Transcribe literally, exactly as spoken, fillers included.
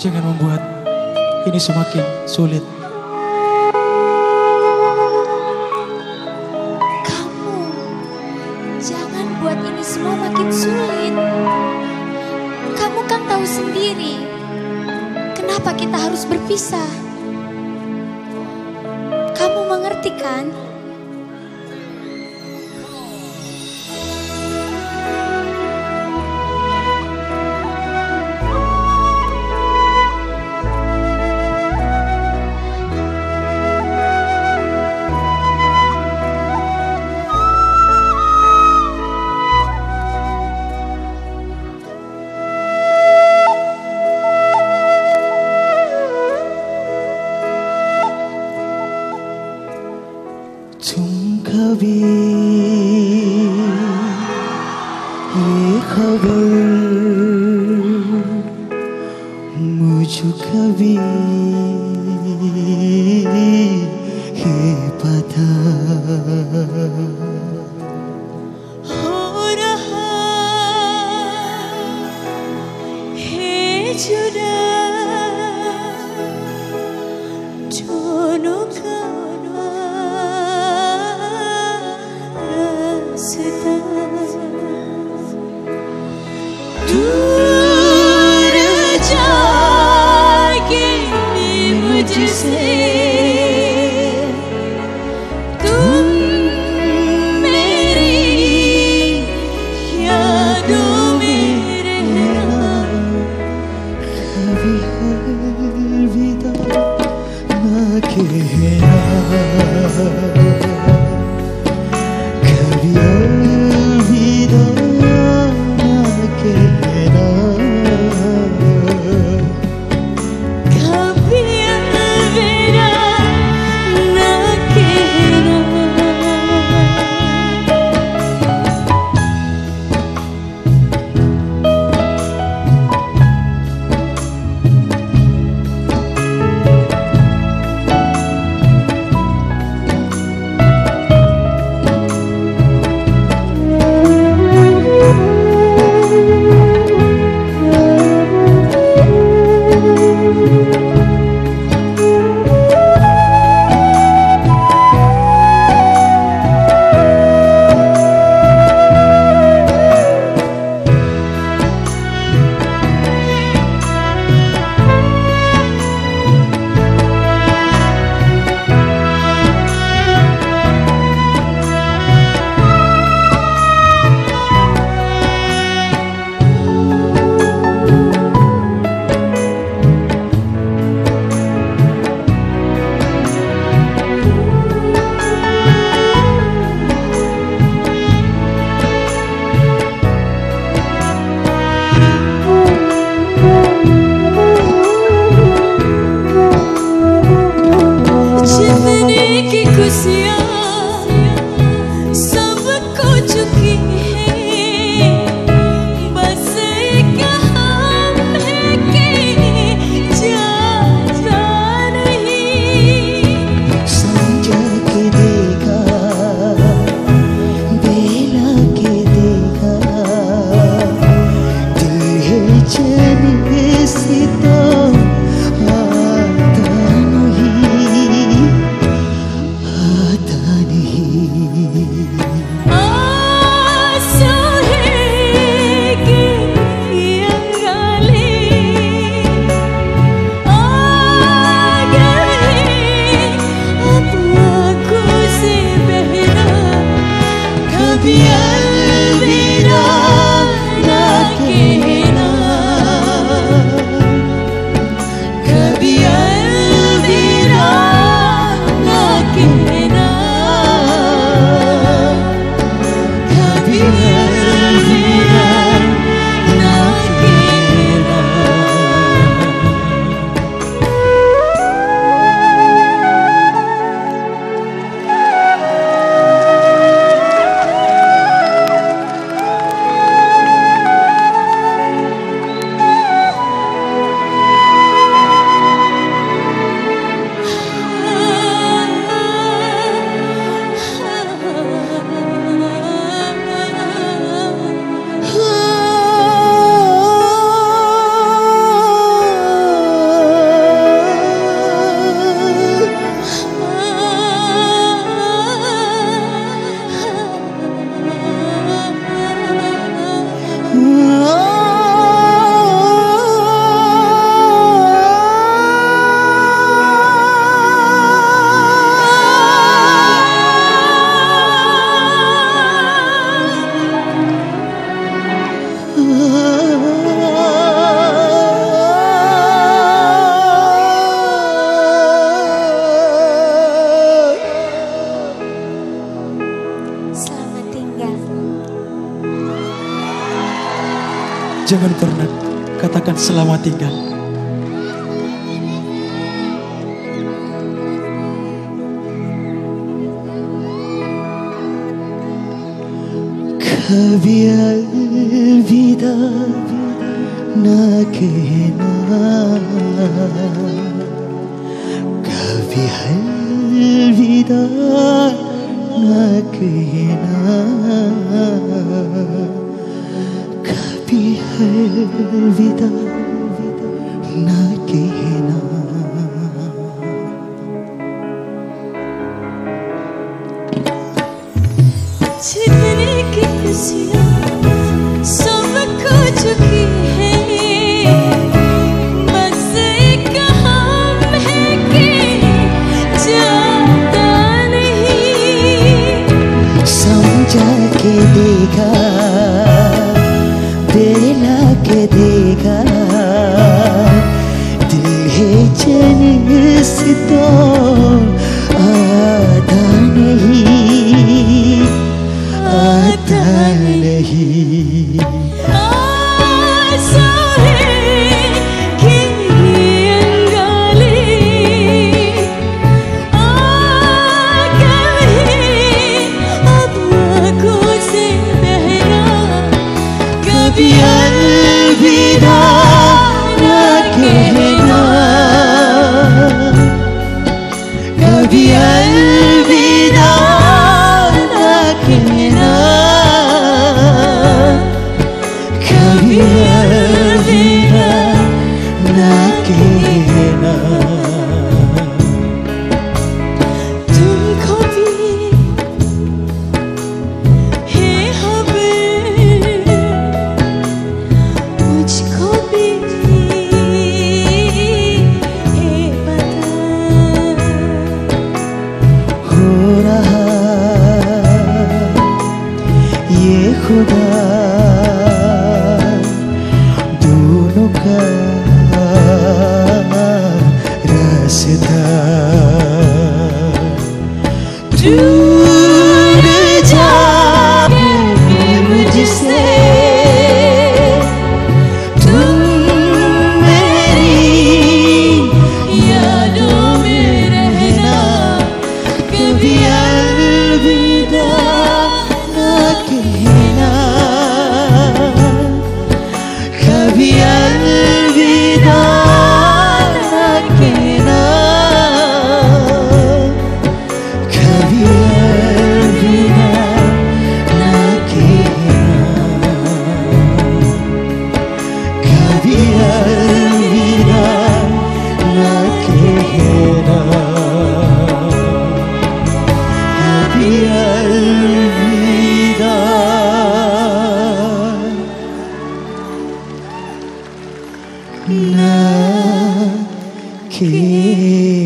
Jangan membuat ini semakin sulit. Kamu jangan buat ini semua makin sulit. Kamu kan tahu sendiri kenapa kita harus berpisah. Kamu mengerti kan? तुम कभी ये खबर मुझे कभी ये पता हो रहा है जुदा दोनों का दूर जाके मुझसे तुम मेरी यादों में रहना। कभी अलविदा ना कहना, कभी अलविदा ना कहना, कभी अलविदा ना कहना। कभी अलविदा ना कहना। Jangan pernah katakan selamat tinggal. कभी अलविदा ना कहना, कभी अलविदा ना कहना, कभी अलविदा ना कहना। जितने की खुशियाँ सब खो चुकी है, बस एक हम है कि जाता नहीं। समझा के देखा, बेला के देखा, दिल है जन्म से तो आता नहीं, आता नहीं। आशा है कि अंगाले आ कभी अब आँखों से बहना, कभी अलविदा ना कहना, कभी अलविदा ना कहना, कभी अलविदा ना कहना। तुमको भी है खबर, मुझको भी है पता। हो रहा ये खुदा दोनों का रास्ता, दूर जाके मुझसे तुम मेरी यादों में रहना, कभी अलविदा ना कहना, कभी अलविदा ना कहना, कभी अलविदा ना कहना, कभी अलविदा ना कहना, कभी अलविदा ना कहना।